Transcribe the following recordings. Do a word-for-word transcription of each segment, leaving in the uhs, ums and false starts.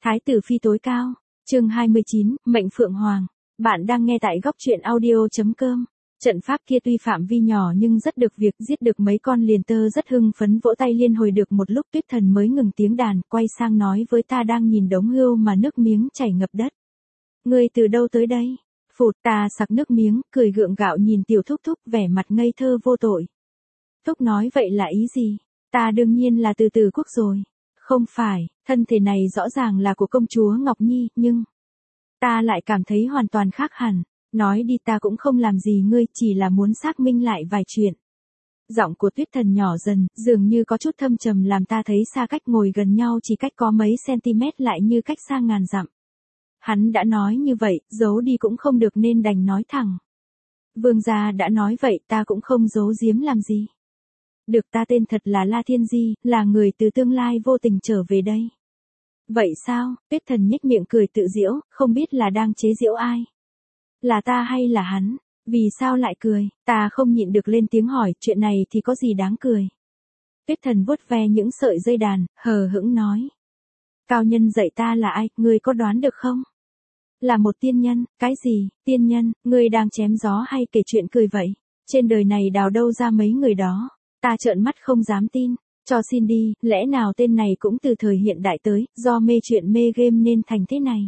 Thái tử phi tối cao. Chương hai mươi chín, Mệnh Phượng Hoàng. Bạn đang nghe tại góc truyện audio.com. Trận pháp kia tuy phạm vi nhỏ nhưng rất được việc, giết được mấy con liền tơ rất hưng phấn vỗ tay liên hồi được một lúc. Tuyết Thần mới ngừng tiếng đàn, quay sang nói với ta đang nhìn đống hươu mà nước miếng chảy ngập đất. Ngươi từ đâu tới đây? Phụt, ta sặc nước miếng, cười gượng gạo nhìn tiểu thúc thúc vẻ mặt ngây thơ vô tội. Thúc nói vậy là ý gì? Ta đương nhiên là từ từ quốc rồi. Không phải, thân thể này rõ ràng là của công chúa Ngọc Nhi, nhưng ta lại cảm thấy hoàn toàn khác hẳn. Nói đi, ta cũng không làm gì ngươi, chỉ là muốn xác minh lại vài chuyện. Giọng của Tuyết Thần nhỏ dần, dường như có chút thâm trầm làm ta thấy xa cách, ngồi gần nhau chỉ cách có mấy cm lại như cách xa ngàn dặm. Hắn đã nói như vậy, giấu đi cũng không được nên đành nói thẳng. Vương gia đã nói vậy, ta cũng không giấu giếm làm gì. Được, ta tên thật là La Thiên Di, là người từ tương lai vô tình trở về đây. Vậy sao? Tuyết Thần nhếch miệng cười tự giễu, không biết là đang chế giễu ai. Là ta hay là hắn? Vì sao lại cười? Ta không nhịn được lên tiếng hỏi, chuyện này thì có gì đáng cười? Tuyết Thần vuốt ve những sợi dây đàn, hờ hững nói. Cao nhân dạy ta là ai, ngươi có đoán được không? Là một tiên nhân. Cái gì? Tiên nhân? Ngươi đang chém gió hay kể chuyện cười vậy? Trên đời này đào đâu ra mấy người đó? Ta trợn mắt không dám tin. Cho xin đi, lẽ nào tên này cũng từ thời hiện đại tới, do mê chuyện mê game nên thành thế này?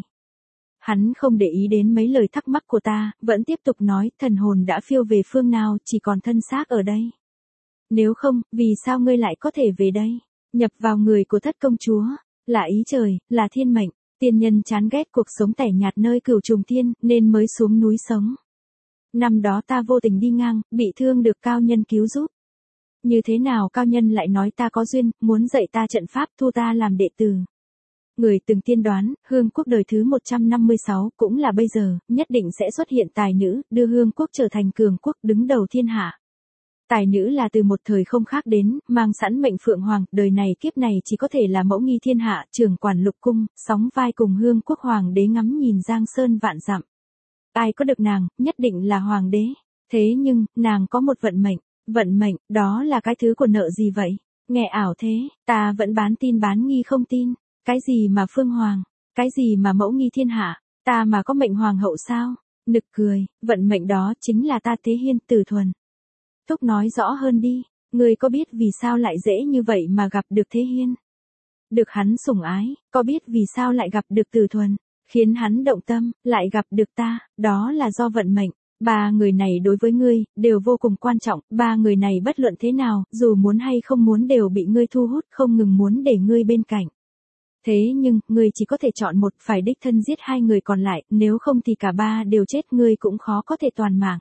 Hắn không để ý đến mấy lời thắc mắc của ta, vẫn tiếp tục nói, thần hồn đã phiêu về phương nào, chỉ còn thân xác ở đây. Nếu không, vì sao ngươi lại có thể về đây? Nhập vào người của thất công chúa, là ý trời, là thiên mệnh. Tiên nhân chán ghét cuộc sống tẻ nhạt nơi cửu trùng thiên, nên mới xuống núi sống. Năm đó ta vô tình đi ngang, bị thương được cao nhân cứu giúp. Như thế nào cao nhân lại nói ta có duyên, muốn dạy ta trận pháp, thu ta làm đệ tử. Người từng tiên đoán, Hương quốc đời thứ một trăm năm mươi sáu, cũng là bây giờ, nhất định sẽ xuất hiện tài nữ, đưa Hương quốc trở thành cường quốc đứng đầu thiên hạ. Tài nữ là từ một thời không khác đến, mang sẵn mệnh Phượng Hoàng, đời này kiếp này chỉ có thể là mẫu nghi thiên hạ, trưởng quản lục cung, sóng vai cùng Hương quốc hoàng đế ngắm nhìn giang sơn vạn dặm. Ai có được nàng, nhất định là hoàng đế. Thế nhưng, nàng có một vận mệnh. Vận mệnh, đó là cái thứ của nợ gì vậy? Nghe ảo thế, ta vẫn bán tin bán nghi không tin. Cái gì mà Phương Hoàng? Cái gì mà mẫu nghi thiên hạ? Ta mà có mệnh hoàng hậu sao? Nực cười, vận mệnh đó chính là ta Thế Hiên Tử Thuần. Thúc nói rõ hơn đi, ngươi có biết vì sao lại dễ như vậy mà gặp được Thế Hiên? Được hắn sủng ái, có biết vì sao lại gặp được Tử Thuần? Khiến hắn động tâm, lại gặp được ta, đó là do vận mệnh. Ba người này đối với ngươi, đều vô cùng quan trọng, ba người này bất luận thế nào, dù muốn hay không muốn đều bị ngươi thu hút, không ngừng muốn để ngươi bên cạnh. Thế nhưng, ngươi chỉ có thể chọn một, phải đích thân giết hai người còn lại, nếu không thì cả ba đều chết, ngươi cũng khó có thể toàn mạng.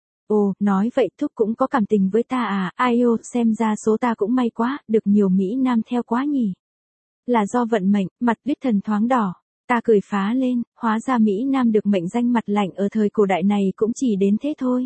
Ồ, nói vậy thúc cũng có cảm tình với ta à, ai ô, xem ra số ta cũng may quá, được nhiều Mỹ Nam theo quá nhỉ. Là do vận mệnh, mặt Tuyết Thần thoáng đỏ. Ta cười phá lên, hóa ra Mỹ Nam được mệnh danh mặt lạnh ở thời cổ đại này cũng chỉ đến thế thôi.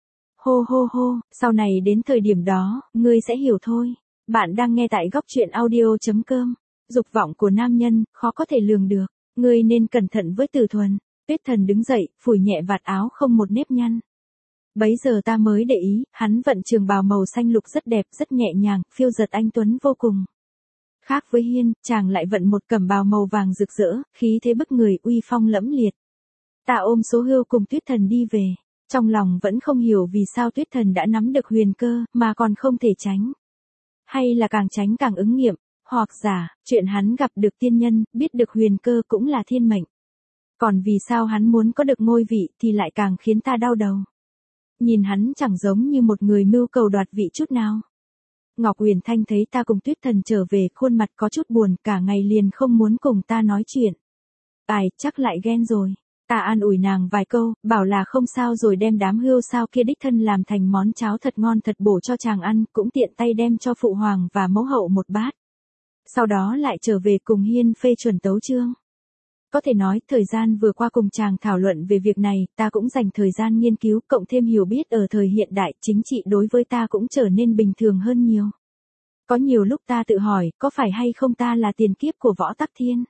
Hô hô hô, sau này đến thời điểm đó, ngươi sẽ hiểu thôi. Bạn đang nghe tại góc truyện audio.com. Dục vọng của nam nhân, khó có thể lường được. Ngươi nên cẩn thận với Tử Thuần. Tuyết Thần đứng dậy, phủi nhẹ vạt áo không một nếp nhăn. Bấy giờ ta mới để ý, hắn vận trường bào màu xanh lục rất đẹp, rất nhẹ nhàng, phiêu dật anh tuấn vô cùng. Khác với Hiên, chàng lại vận một cẩm bào màu vàng rực rỡ, khí thế bức người, uy phong lẫm liệt. Ta ôm số hươu cùng Tuyết Thần đi về. Trong lòng vẫn không hiểu vì sao Tuyết Thần đã nắm được huyền cơ, mà còn không thể tránh. Hay là càng tránh càng ứng nghiệm, hoặc giả, chuyện hắn gặp được tiên nhân, biết được huyền cơ cũng là thiên mệnh. Còn vì sao hắn muốn có được ngôi vị thì lại càng khiến ta đau đầu. Nhìn hắn chẳng giống như một người mưu cầu đoạt vị chút nào. Ngọc Huyền Thanh thấy ta cùng Tuyết Thần trở về, khuôn mặt có chút buồn, cả ngày liền không muốn cùng ta nói chuyện. Ai, chắc lại ghen rồi. Ta an ủi nàng vài câu, bảo là không sao rồi đem đám hươu sao kia đích thân làm thành món cháo thật ngon thật bổ cho chàng ăn, cũng tiện tay đem cho phụ hoàng và mẫu hậu một bát. Sau đó lại trở về cùng Hiên phê chuẩn tấu chương. Có thể nói, thời gian vừa qua cùng chàng thảo luận về việc này, ta cũng dành thời gian nghiên cứu, cộng thêm hiểu biết ở thời hiện đại, chính trị đối với ta cũng trở nên bình thường hơn nhiều. Có nhiều lúc ta tự hỏi, có phải hay không ta là tiền kiếp của Võ Tắc Thiên?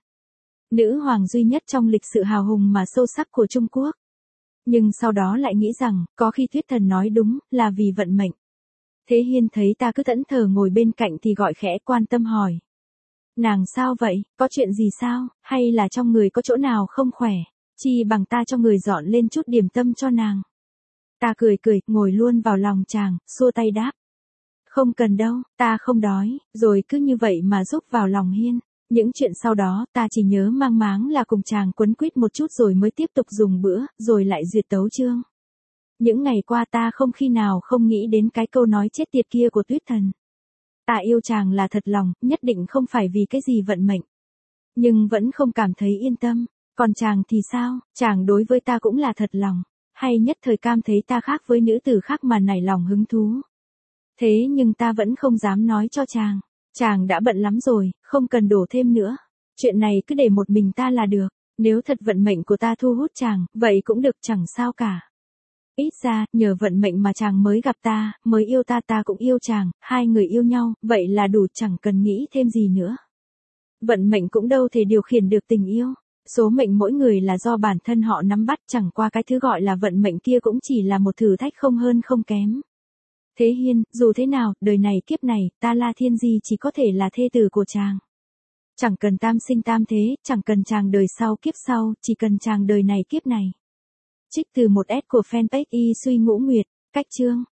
Nữ hoàng duy nhất trong lịch sử hào hùng mà sâu sắc của Trung Quốc. Nhưng sau đó lại nghĩ rằng, có khi Tuyết Thần nói đúng, là vì vận mệnh. Thế Hiên thấy ta cứ thẫn thờ ngồi bên cạnh thì gọi khẽ quan tâm hỏi. Nàng sao vậy, có chuyện gì sao, hay là trong người có chỗ nào không khỏe, chi bằng ta cho người dọn lên chút điểm tâm cho nàng. Ta cười cười, ngồi luôn vào lòng chàng, xua tay đáp. Không cần đâu, ta không đói, rồi cứ như vậy mà rúc vào lòng Hiên. Những chuyện sau đó, ta chỉ nhớ mang máng là cùng chàng quấn quýt một chút rồi mới tiếp tục dùng bữa, rồi lại duyệt tấu chương. Những ngày qua ta không khi nào không nghĩ đến cái câu nói chết tiệt kia của Tuyết Thần. Ta yêu chàng là thật lòng, nhất định không phải vì cái gì vận mệnh. Nhưng vẫn không cảm thấy yên tâm. Còn chàng thì sao, chàng đối với ta cũng là thật lòng. Hay nhất thời cam thấy ta khác với nữ tử khác mà nảy lòng hứng thú. Thế nhưng ta vẫn không dám nói cho chàng. Chàng đã bận lắm rồi, không cần đổ thêm nữa. Chuyện này cứ để một mình ta là được. Nếu thật vận mệnh của ta thu hút chàng, vậy cũng được chẳng sao cả. Ít ra, nhờ vận mệnh mà chàng mới gặp ta, mới yêu ta ta cũng yêu chàng, hai người yêu nhau, vậy là đủ chẳng cần nghĩ thêm gì nữa. Vận mệnh cũng đâu thể điều khiển được tình yêu. Số mệnh mỗi người là do bản thân họ nắm bắt, chẳng qua cái thứ gọi là vận mệnh kia cũng chỉ là một thử thách không hơn không kém. Thế Hiên, dù thế nào, đời này kiếp này, ta La Thiên Di chỉ có thể là thê tử của chàng. Chẳng cần tam sinh tam thế, chẳng cần chàng đời sau kiếp sau, chỉ cần chàng đời này kiếp này. Trích từ một S của fanpage Y Suy Ngũ Nguyệt, cách chương.